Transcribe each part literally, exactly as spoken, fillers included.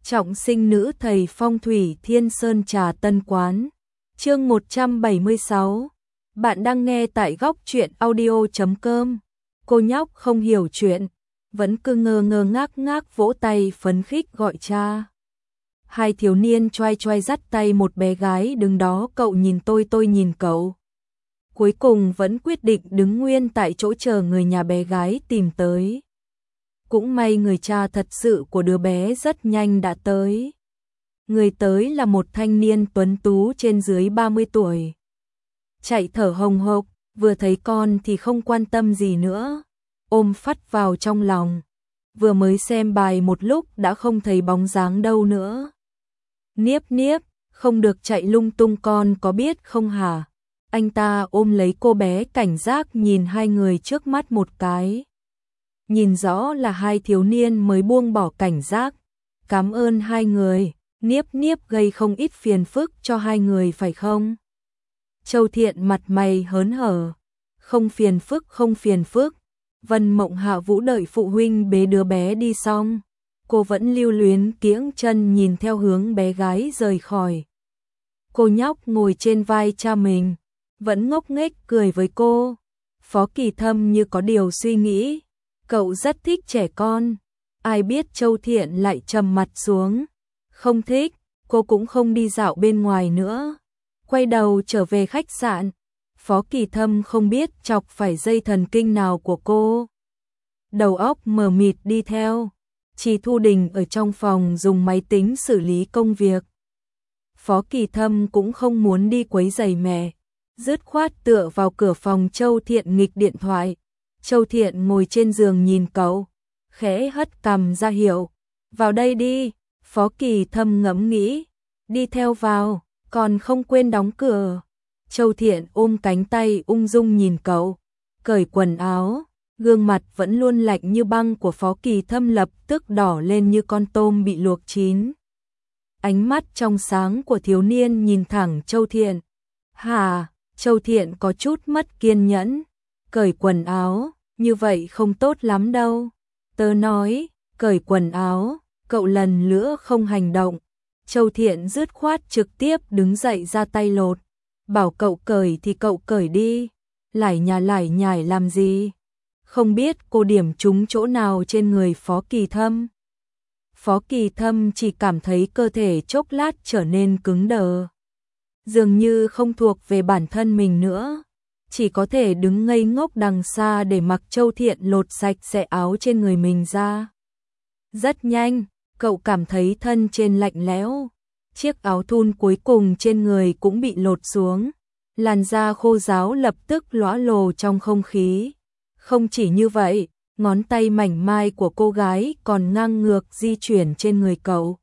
Trọng sinh nữ thầy phong thủy Thiên Sơn Trà Tân Quán. Chương một trăm bảy mươi sáu. Bạn đang nghe tại góc truyện audio chấm com. Cô nhóc không hiểu chuyện, vẫn cứ ngơ ngơ ngác ngác vỗ tay phấn khích gọi cha. Hai thiếu niên choai choai dắt tay một bé gái đứng đó, cậu nhìn tôi tôi nhìn cậu. Cuối cùng vẫn quyết định đứng nguyên tại chỗ chờ người nhà bé gái tìm tới. Cũng may người cha thật sự của đứa bé rất nhanh đã tới. Người tới là một thanh niên tuấn tú trên dưới ba mươi tuổi. Chạy thở hồng hộc, vừa thấy con thì không quan tâm gì nữa, ôm phắt vào trong lòng. Vừa mới xem bài một lúc đã không thấy bóng dáng đâu nữa. Niếp niếp, không được chạy lung tung con có biết không hả? Anh ta ôm lấy cô bé cảnh giác nhìn hai người trước mắt một cái. Nhìn rõ là hai thiếu niên mới buông bỏ cảnh giác. Cảm ơn hai người, Niếp niếp gây không ít phiền phức cho hai người phải không? Châu Thiện mặt mày hớn hở. Không phiền phức không phiền phức. Vân Mộng Hạ Vũ đợi phụ huynh bế đứa bé đi xong, cô vẫn lưu luyến kiễng chân nhìn theo hướng bé gái rời khỏi. Cô nhóc ngồi trên vai cha mình, vẫn ngốc nghếch cười với cô. Phó Kỳ Thâm như có điều suy nghĩ. Cậu rất thích trẻ con. Ai biết Châu Thiện lại trầm mặt xuống. Không thích, cô cũng không đi dạo bên ngoài nữa. Quay đầu trở về khách sạn. Phó Kỳ Thâm không biết chọc phải dây thần kinh nào của cô. Đầu óc mờ mịt đi theo. Chỉ Thu Đình ở trong phòng dùng máy tính xử lý công việc. Phó Kỳ Thâm cũng không muốn đi quấy rầy mẹ. Dứt khoát tựa vào cửa phòng Châu Thiện nghịch điện thoại. Châu Thiện ngồi trên giường nhìn cậu, khẽ hất cằm ra hiệu. Vào đây đi. Phó Kỳ Thâm ngẫm nghĩ. Đi theo vào, còn không quên đóng cửa. Châu Thiện ôm cánh tay ung dung nhìn cậu, cởi quần áo. Gương mặt vẫn luôn lạnh như băng của Phó Kỳ Thâm lập tức đỏ lên như con tôm bị luộc chín. Ánh mắt trong sáng của thiếu niên nhìn thẳng Châu Thiện. Hà, Châu Thiện có chút mất kiên nhẫn. Cởi quần áo, như vậy không tốt lắm đâu. Tớ nói, cởi quần áo, cậu lần nữa không hành động. Châu Thiện dứt khoát trực tiếp đứng dậy ra tay lột. Bảo cậu cởi thì cậu cởi đi. Lải nhà lải nhải làm gì? Không biết cô điểm trúng chỗ nào trên người Phó Kỳ Thâm. Phó Kỳ Thâm chỉ cảm thấy cơ thể chốc lát trở nên cứng đờ. Dường như không thuộc về bản thân mình nữa. Chỉ có thể đứng ngây ngốc đằng xa để mặc Châu Thiện lột sạch sẽ áo trên người mình ra. Rất nhanh, cậu cảm thấy thân trên lạnh lẽo. Chiếc áo thun cuối cùng trên người cũng bị lột xuống. Làn da khô ráo lập tức lóa lồ trong không khí. Không chỉ như vậy, ngón tay mảnh mai của cô gái còn ngang ngược di chuyển trên người cậu.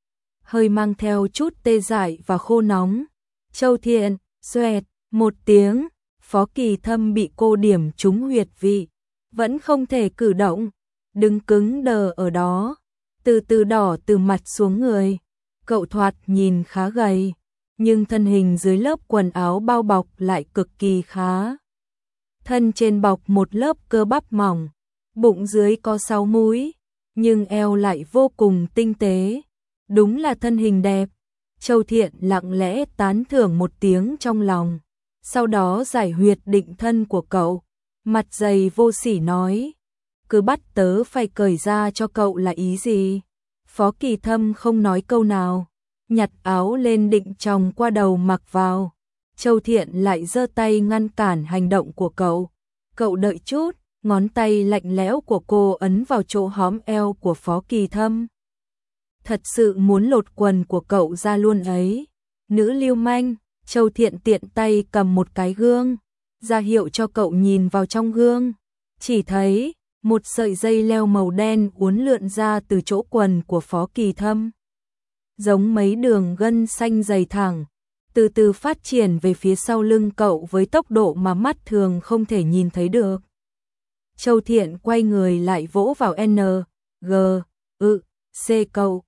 Hơi mang theo chút tê dại và khô nóng. Châu Thiện, xoẹt, một tiếng. Phó Kỳ Thâm bị cô điểm trúng huyệt vị, vẫn không thể cử động, đứng cứng đờ ở đó, từ từ đỏ từ mặt xuống người. Cậu thoạt nhìn khá gầy, nhưng thân hình dưới lớp quần áo bao bọc lại cực kỳ khá. Thân trên bọc một lớp cơ bắp mỏng, bụng dưới có sáu múi, nhưng eo lại vô cùng tinh tế. Đúng là thân hình đẹp. Châu Thiện lặng lẽ tán thưởng một tiếng trong lòng. Sau đó giải huyệt định thân của cậu, mặt dày vô sỉ nói. Cứ bắt tớ phải cởi ra cho cậu là ý gì? Phó Kỳ Thâm không nói câu nào, nhặt áo lên định chồng qua đầu mặc vào. Châu Thiện lại giơ tay ngăn cản hành động của cậu. Cậu đợi chút, ngón tay lạnh lẽo của cô ấn vào chỗ hõm eo của Phó Kỳ Thâm. Thật sự muốn lột quần của cậu ra luôn ấy. Nữ lưu manh. Châu Thiện tiện tay cầm một cái gương, ra hiệu cho cậu nhìn vào trong gương. Chỉ thấy một sợi dây leo màu đen uốn lượn ra từ chỗ quần của Phó Kỳ Thâm. Giống mấy đường gân xanh dày thẳng, từ từ phát triển về phía sau lưng cậu với tốc độ mà mắt thường không thể nhìn thấy được. Châu Thiện quay người lại vỗ vào N, G, ự, C cậu.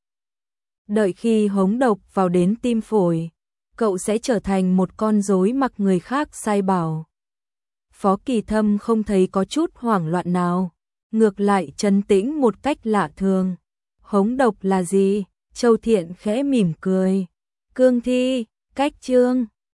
Đợi khi hống độc vào đến tim phổi, cậu sẽ trở thành một con rối mặc người khác sai bảo. Phó Kỳ Thâm không thấy có chút hoảng loạn nào, ngược lại trấn tĩnh một cách lạ thường. Hống độc là gì? Châu Thiện khẽ mỉm cười. Cương thi, cách chương